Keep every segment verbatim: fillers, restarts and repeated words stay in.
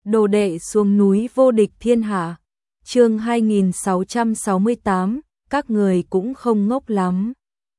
Đồ đệ xuống núi vô địch thiên hạ. Chương hai nghìn sáu trăm sáu mươi tám, các người cũng không ngốc lắm.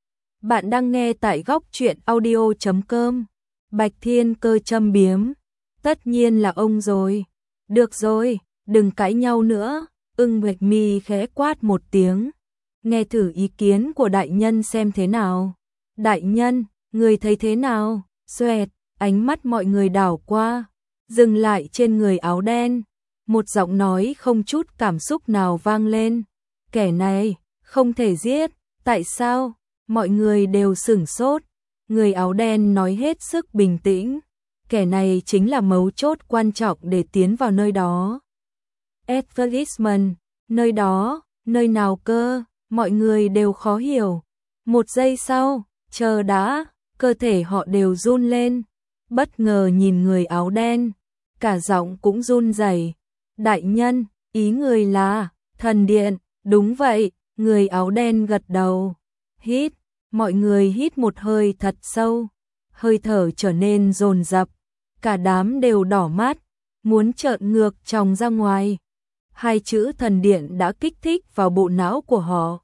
Bạn đang nghe tại góc truyện audio chấm com. Bạch Thiên Cơ châm biếm. Tất nhiên là ông rồi. Được rồi, đừng cãi nhau nữa. Ưng Bạch Mi khẽ quát một tiếng. Nghe thử ý kiến của đại nhân xem thế nào. Đại nhân, người thấy thế nào? Xoẹt, ánh mắt mọi người đảo qua, dừng lại trên người áo đen. Một giọng nói không chút cảm xúc nào vang lên. Kẻ này, không thể giết. Tại sao? Mọi người đều sửng sốt. Người áo đen nói hết sức bình tĩnh. Kẻ này chính là mấu chốt quan trọng để tiến vào nơi đó. Advertisement, nơi đó, nơi nào cơ? Mọi người đều khó hiểu. Một giây sau, chờ đã, cơ thể họ đều run lên. Bất ngờ nhìn người áo đen, cả giọng cũng run rẩy. Đại nhân, ý người là thần điện? Đúng vậy, người áo đen gật đầu. Hít, mọi người hít một hơi thật sâu. Hơi thở trở nên dồn dập, cả đám đều đỏ mắt, muốn trợn ngược tròng ra ngoài. Hai chữ thần điện đã kích thích vào bộ não của họ.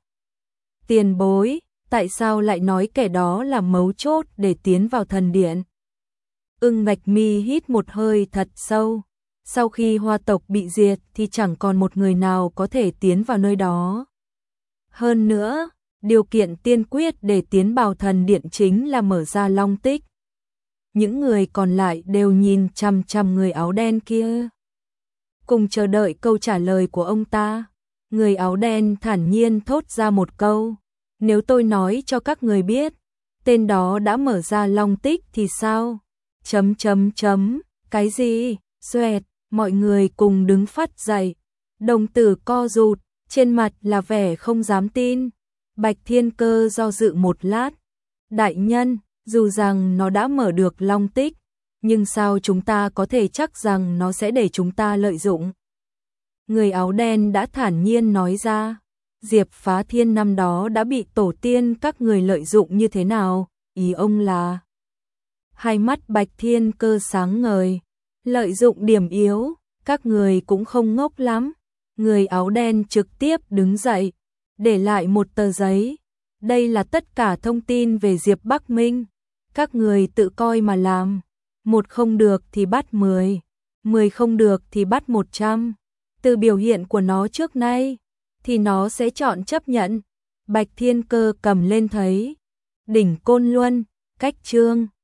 Tiền bối, tại sao lại nói kẻ đó là mấu chốt để tiến vào thần điện? Ưng Bạch Mi hít một hơi thật sâu. Sau khi Hoa tộc bị diệt thì chẳng còn một người nào có thể tiến vào nơi đó. Hơn nữa, điều kiện tiên quyết để tiến vào thần điện chính là mở ra long tích. Những người còn lại đều nhìn chằm chằm người áo đen kia, cùng chờ đợi câu trả lời của ông ta. Người áo đen thản nhiên thốt ra một câu. Nếu tôi nói cho các người biết, tên đó đã mở ra long tích thì sao? Chấm chấm chấm, cái gì? Xoẹt, mọi người cùng đứng phắt dậy. Đồng tử co rụt, trên mặt là vẻ không dám tin. Bạch Thiên Cơ do dự một lát. Đại nhân, dù rằng nó đã mở được long tích, nhưng sao chúng ta có thể chắc rằng nó sẽ để chúng ta lợi dụng? Người áo đen đã thản nhiên nói ra. Diệp Phá Thiên năm đó đã bị tổ tiên các người lợi dụng như thế nào? Ý ông là... Hai mắt Bạch Thiên Cơ sáng ngời. Lợi dụng điểm yếu, các người cũng không ngốc lắm. Người áo đen trực tiếp đứng dậy, để lại một tờ giấy. Đây là tất cả thông tin về Diệp Bắc Minh. Các người tự coi mà làm. Một không được thì bắt mười, mười không được thì bắt một trăm. Từ biểu hiện của nó trước nay, thì nó sẽ chọn chấp nhận. Bạch Thiên Cơ cầm lên thấy. Đỉnh Côn Luân, cách chương